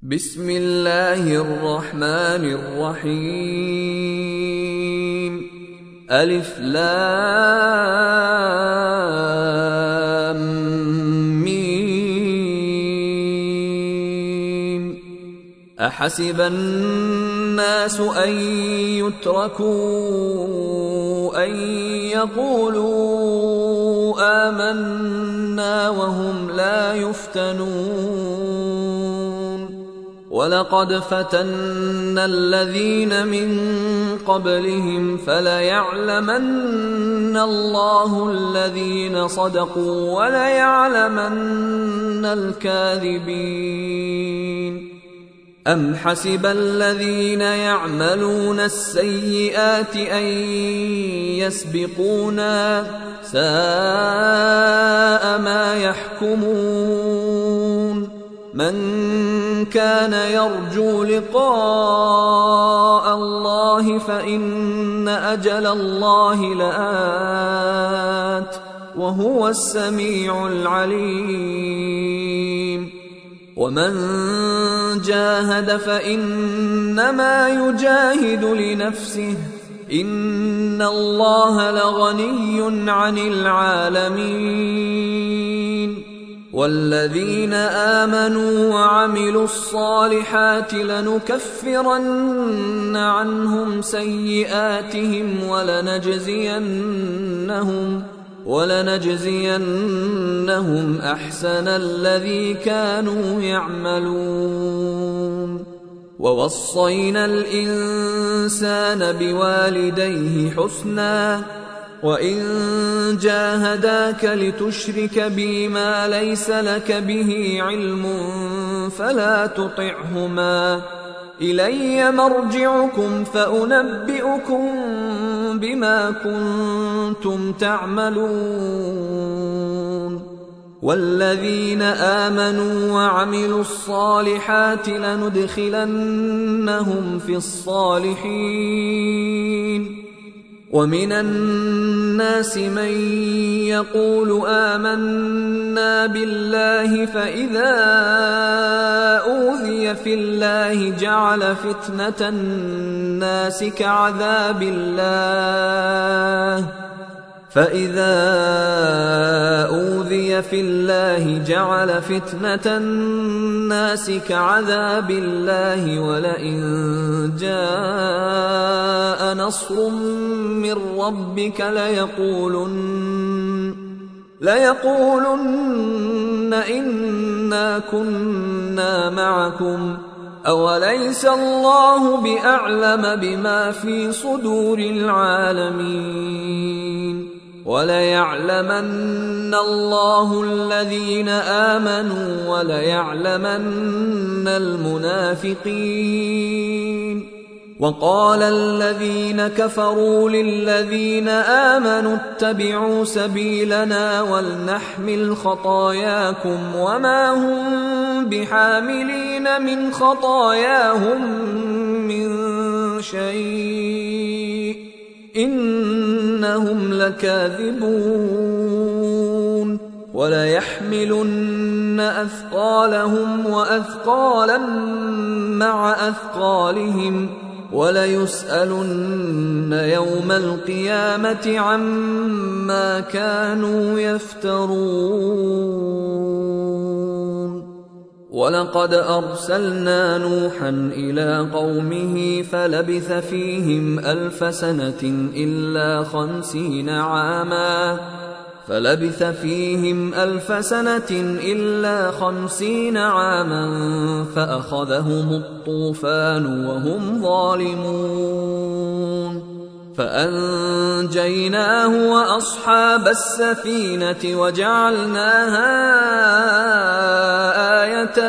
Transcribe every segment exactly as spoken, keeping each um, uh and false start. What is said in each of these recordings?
بسم الله الرحمن الرحيم. ألف لام ميم. أحسب الناس أن يتركوا أن يقولوا آمنا وهم لا يفتنون. ولقد فتنا الذين من قبلهم فليعلمن الله الذين صدقوا وليعلمن الكاذبين. أم حسب الذين يعملون السيئات أن يسبقونا ساء ما يحكمون. من كان يرجو لقاء الله فإن أجل الله لآت وهو السميع العليم. ومن جاهد فإنما يجاهد لنفسه إن الله لغني عن العالمين. والذين آمنوا وعملوا الصالحات لنكفرن عنهم سيئاتهم ولنجزينهم ولنجزينهم أحسن الذي كانوا يعملون. ووصينا الإنسان بوالديه حسنا وإن جاهداك لتشرك بي ما ليس لك به علم فلا تطعهما إلي مرجعكم فأنبئكم بما كنتم تعملون. والذين آمنوا وعملوا الصالحات لندخلنهم في الصالحين. ومن الناس من يقول آمنا بالله فإذا أوذي في الله جعل فتنة الناس كعذاب الله فإذا أوذي في الله جعل فتنة الناس كعذاب الله ولئن جاء نصر من ربك ليقولن ليقولن إنا كنا معكم أوليس الله بأعلم بما في صدور العالمين. وليعلمن الله الذين آمنوا وليعلمن المنافقين. وقال الذين كفروا للذين آمنوا اتبعوا سبيلنا ولنحمل خطاياكم وما هم بحاملين من خطاياهم من شيء إنهم لكاذبون. وليحملن أثقالهم وأثقالا مع أثقالهم وليسألن يوم القيامة عما كانوا يفترون. ولقد أرسلنا نوحا إلى قومه فلبث فيهم ألف سنة إلا خمسين عاما فلبث فيهم ألف سنة إلا خمسين عاما فأخذهم الطوفان وهم ظالمون. فأنجيناه وأصحاب السفينة وجعلناها آية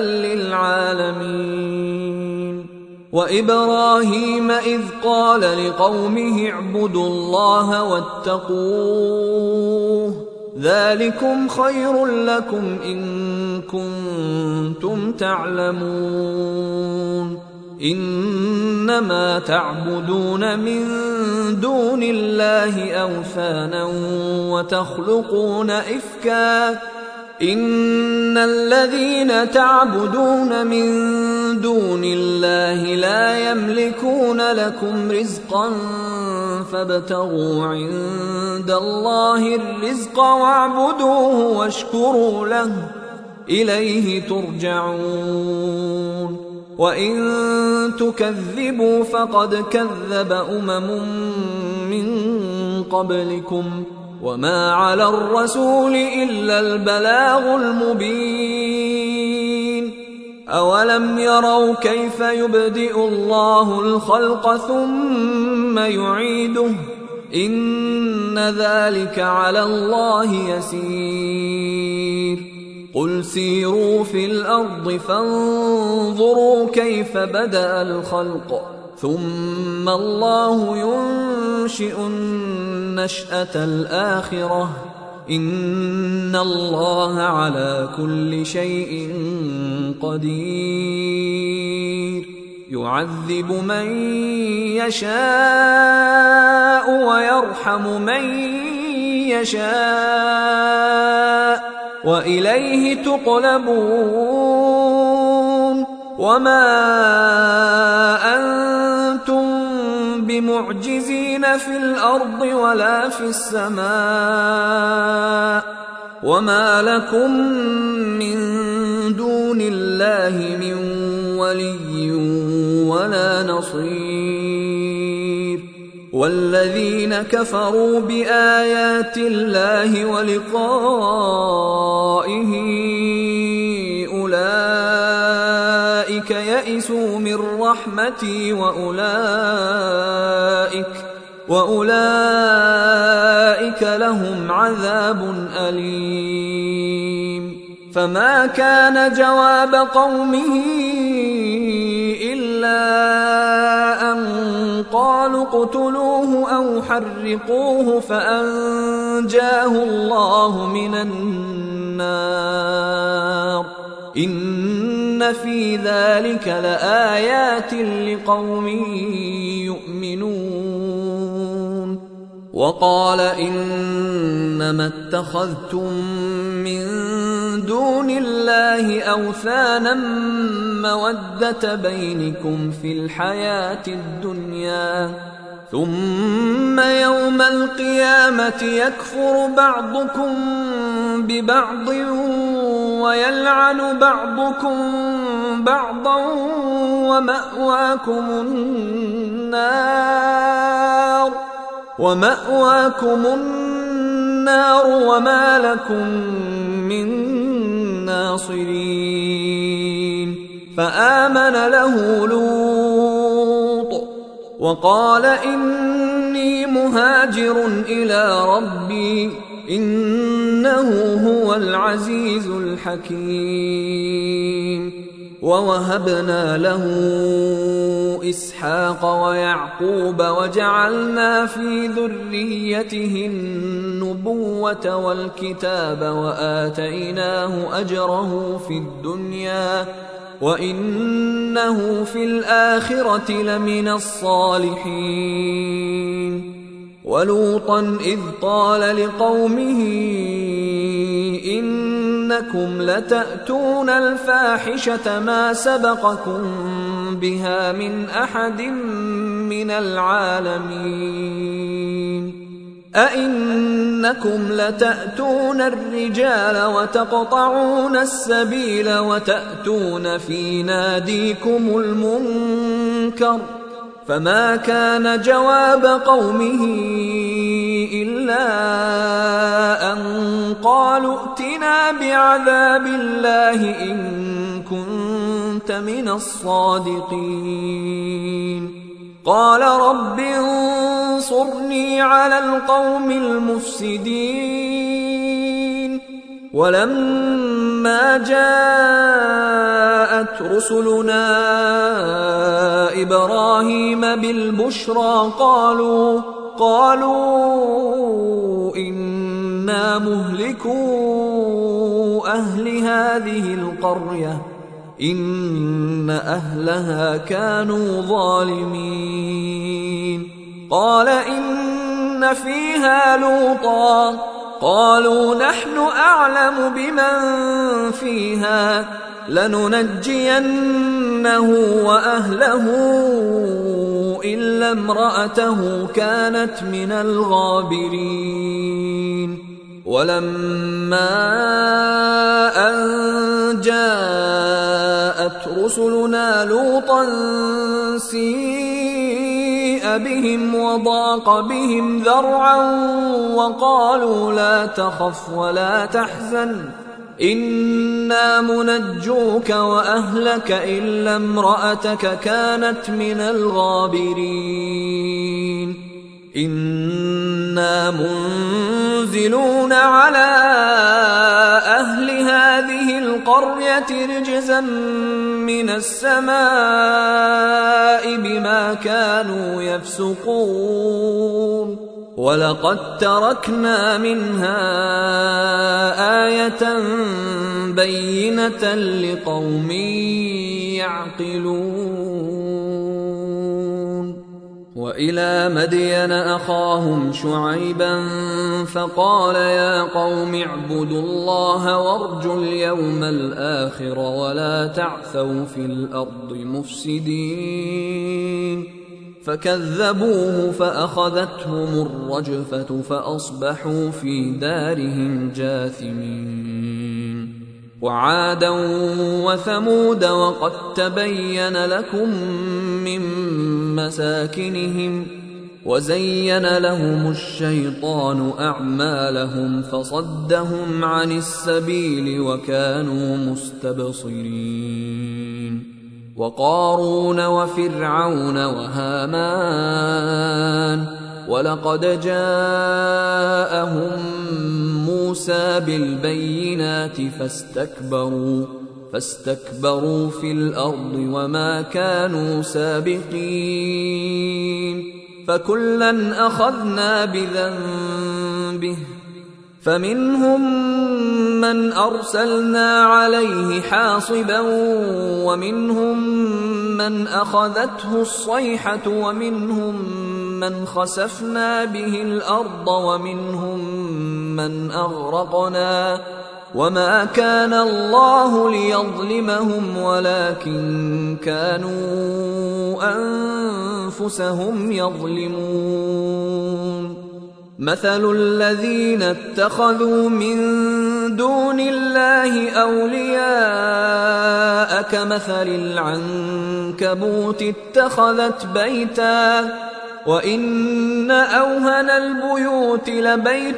للعالمين. وإبراهيم إذ قال لقومه اعبدوا الله واتقوه ذلكم خير لكم إن كنتم تعلمون. إنما تعبدون من دون الله أوثانا وتخلقون إفكا إن الذين تعبدون من دون الله لا يملكون لكم رزقا فابتغوا عند الله الرزق واعبدوه واشكروا له إليه ترجعون وإن تكذبوا فقد كذب أمم من قبلكم وما على الرسول إلا البلاغ المبين أولم يروا كيف يبدئ الله الخلق ثم يعيده إن ذلك على الله يسير قل سيروا في الأرض فانظروا كيف بدأ الخلق ثم الله ينشئ النشأة الآخرة إن الله على كل شيء قدير يعذب من يشاء ويرحم من يشاء وإليه تقلبون وما أنتم بمعجزين في الأرض ولا في السماء وما لكم من دون الله من ولي ولا نصير والذين كفروا بآيات الله ولقائه أولئك يئسوا من رحمتي وأولئك وأولئك لهم عذاب أليم فما كان جواب قومه إلا أن قالوا اقتلوه أو حرقوه فأنجاه الله من النار إن في ذلك لآيات لقوم يؤمنون وقال إنما اتخذتم من دون الله أوثانا مودة بينكم في الحياة الدنيا ثم يوم القيامة يكفر بعضكم ببعض ويلعن بعضكم بعضا ومأواكم النار ومأواكم النار وما لكم من ناصرين فآمن له لوط وقال إني مهاجر إلى ربي إنه هو العزيز الحكيم ووهبنا له إسحاق ويعقوب وجعلنا في ذريته النبوة والكتاب وآتيناه أجره في الدنيا وإنه في الآخرة لمن الصالحين ولوطا إذ قال لقومه إنكم لتأتون الفاحشة ما سبقكم بها من أحد من العالمين أئنكم لتأتون الرجال وتقطعون السبيل وتأتون في ناديكم المنكر فما كان جواب قومه إلا أن قالوا ائتنا بعذاب الله إن كنت من الصادقين قال رب انصرني على القوم المفسدين ولما جاءت رسلنا إبراهيم بالبشرى قالوا قالوا إنا مهلكو أهل هذه القرية إن أهلها كانوا ظالمين قال إن فيها لوطا قالوا نحن أعلم بمن فيها لننجينه وأهله إلا امرأته كانت من الغابرين. ولما أن جاءت رسلنا لوطا سيء بهم وضاق بهم ذرعا وقالوا لا تخف ولا تحزن إنا منجوك وأهلك إلا امرأتك كانت من الغابرين. إنا منزلون على أهل هذه القرية رجزا من السماء بما كانوا يفسقون ولقد تركنا منها آية بينة لقوم يعقلون. وإلى مدين أخاهم شعيبا فقال يا قوم اعبدوا الله وارجوا اليوم الآخر ولا تعثوا في الأرض مفسدين. فكذبوه فأخذتهم الرجفة فأصبحوا في دارهم جاثمين. وعادا وثمود وقد تبين لكم من مساكنهم وزين لهم الشيطان أعمالهم فصدهم عن السبيل وكانوا مستبصرين. وقارون وفرعون وهامان ولقد جاءهم موسى بالبينات فاستكبروا فاستكبروا في الأرض وما كانوا سابقين. فكلا أخذنا بذنبه فمنهم من أرسلنا عليه حاصبا ومنهم من أخذته الصيحة ومنهم من خسفنا به الأرض ومنهم من أغرقنا وما كان الله ليظلمهم ولكن كانوا أنفسهم يظلمون. مثل الذين اتخذوا من دون الله أولياء كمثل العنكبوت اتخذت بيتا وإن أوهن البيوت لبيت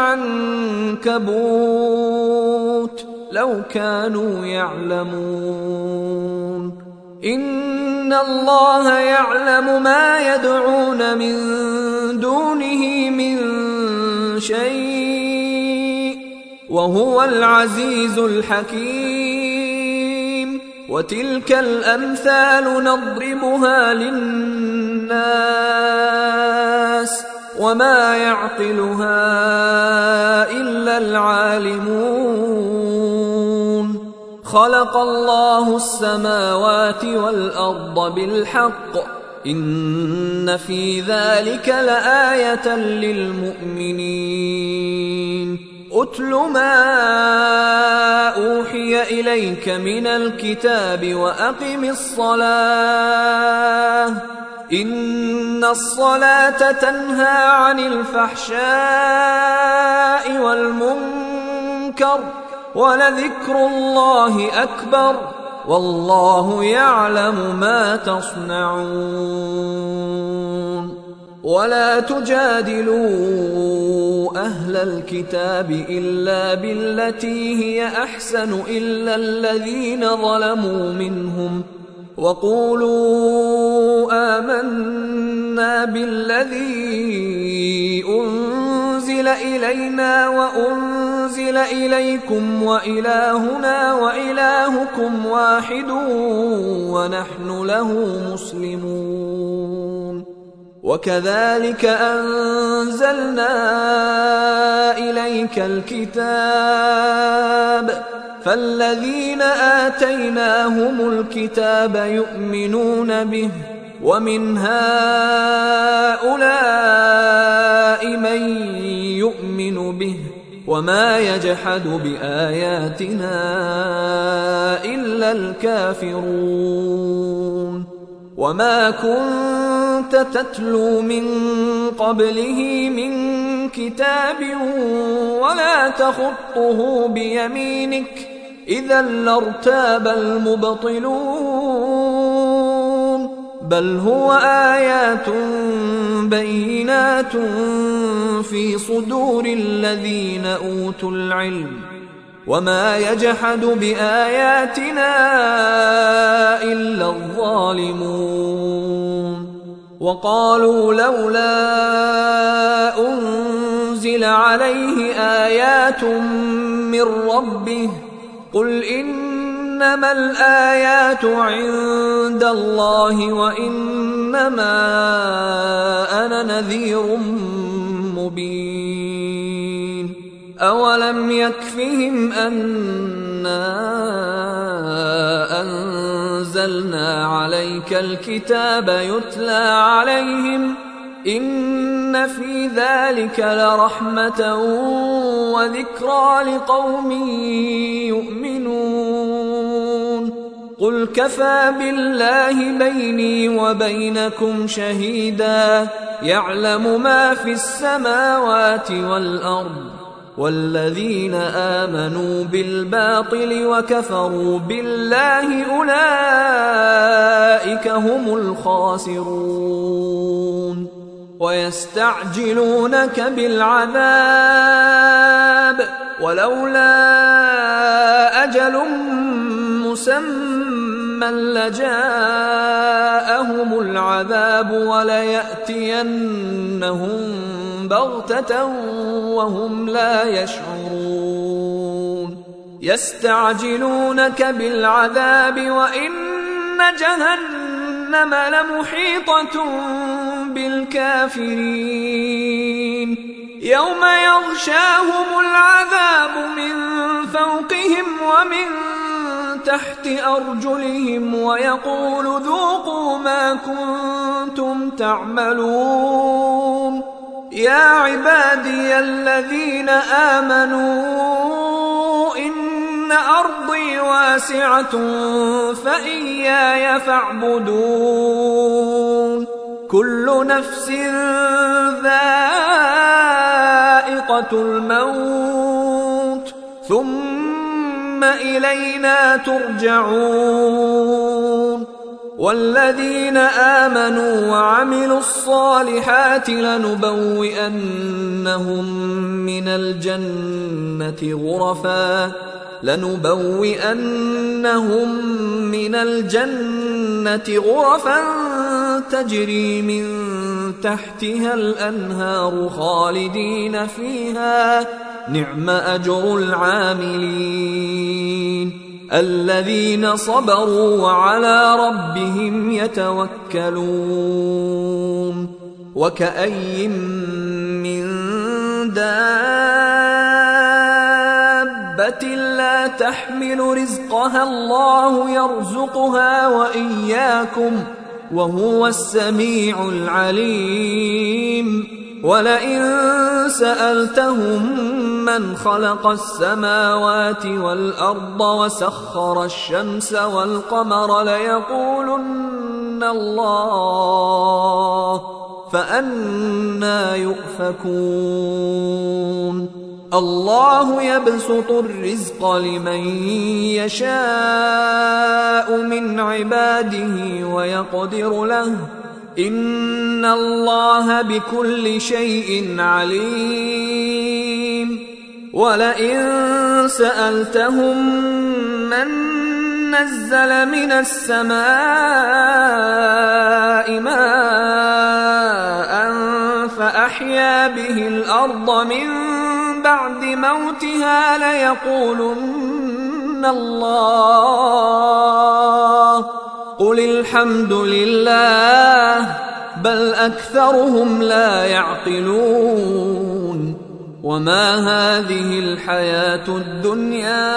العنكبوت لو كانوا يعلمون. إن الله يعلم ما يدعون من دونه من شيء وهو العزيز الحكيم. وتلك الأمثال نضربها للناس وما يعقلها إلا العالمون. خلق الله السماوات والأرض بالحق إن في ذلك لآية للمؤمنين. أتل ما أوحي إليك من الكتاب وأقم الصلاة إن الصلاة تنهى عن الفحشاء والمنكر ولذكر الله أكبر والله يعلم ما تصنعون. ولا تجادلوا أهل الكتاب إلا بالتي هي أحسن إلا الذين ظلموا منهم وقولوا آمنا بالذي أنزل إلينا وأنزل إليكم وإلهنا وإلهكم واحد ونحن له مسلمون. وكذلك أنزلنا إليك الكتاب فالذين آتيناهم الكتاب يؤمنون به ومن هؤلاء من يؤمن به وما يجحد بآياتنا إلا الكافرون وما كنت تتلو من قبله من كتاب ولا تخطه بيمينك إذا لارتاب المبطلون بل هو آيات بينات في صدور الذين أوتوا العلم وما يجحد بآياتنا إلا الظالمون وقالوا لولا أنزل عليه آيات من ربه قل إنما الآيات عند الله وإنما أنا نذير مبين أولم يكفهم أنا أنزلنا عليك الكتاب يتلى عليهم إن في ذلك لرحمة وذكرى لقوم يؤمنون قل كفى بالله بيني وبينكم شهيدا يعلم ما في السماوات والأرض والذين آمنوا بالباطل وكفروا بالله أولئك هم الخاسرون ويستعجلونك بالعذاب ولولا أجل مسمى لجاءهم العذاب وليأتينهم بغتة وهم لا يشعرون يستعجلونك بالعذاب وإن جهنم لمحيطة بالكافرين يوم يغشاهم العذاب من فوقهم ومن تحت أرجلهم ويقول ذوقوا ما كنتم تعملون يا عبادي الذين آمنوا إن أرضي واسعة فإياي فاعبدون كل نفس ذائقة الموت ثم إلينا ترجعون والذين آمنوا وعملوا الصالحات لنبوئنهم من الجنة غرفا لنبوئنهم من الجنة غرفا تجري من تحتها الأنهار خالدين فيها نعم أجر العاملين الذين صبروا وعلى ربهم يتوكلون وكأي من دابة لا تحمل رزقها الله يرزقها وإياكم وهو السميع العليم ولئن سألتهم من خلق السماوات والأرض وسخر الشمس والقمر ليقولن الله فأنى يؤفكون الله يبسط الرزق لمن يشاء من عباده ويقدر له إن الله بكل شيء عليم ولئن سألتهم من نزل من السماء ماء فأحيا به الأرض من بعد موتها ليقولن الله قل الحمد لله بل أكثرهم لا يعقلون وما هذه الحياة الدنيا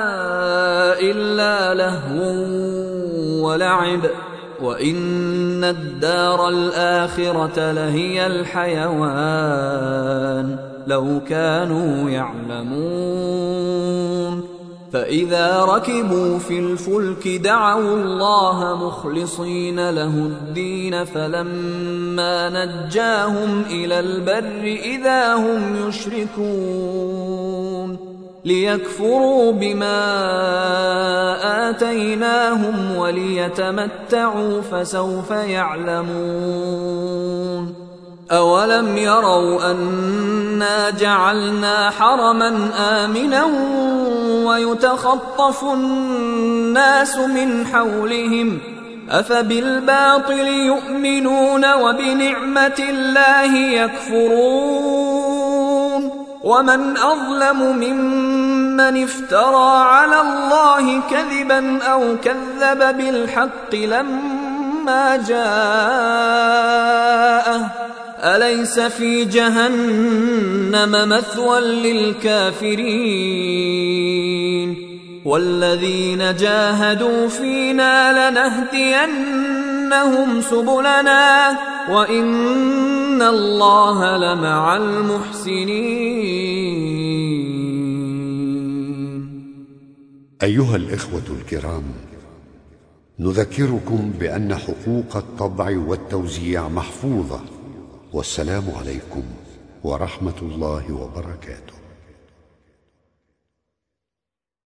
إلا لهو ولعب وإن الدار الآخرة لهي الحيوان لو كانوا يعلمون. فإذا ركبوا في الفلك دعوا الله مخلصين له الدين فلما نجاهم إلى البر إذا هم يشركون ليكفروا بما آتيناهم وليتمتعوا فسوف يعلمون. أولم يروا أنا جعلنا حرما آمنا ويتخطف الناس من حولهم أفبالباطل يؤمنون وبنعمة الله يكفرون. ومن أظلم ممن افترى على الله كذبا أو كذب بالحق لما جاءه أليس في جهنم مثوى للكافرين. والذين جاهدوا فينا لنهدينهم سبلنا وإن الله لمع المحسنين. أيها الإخوة الكرام، نذكركم بأن حقوق الطبع والتوزيع محفوظة. والسلام عليكم ورحمة الله وبركاته.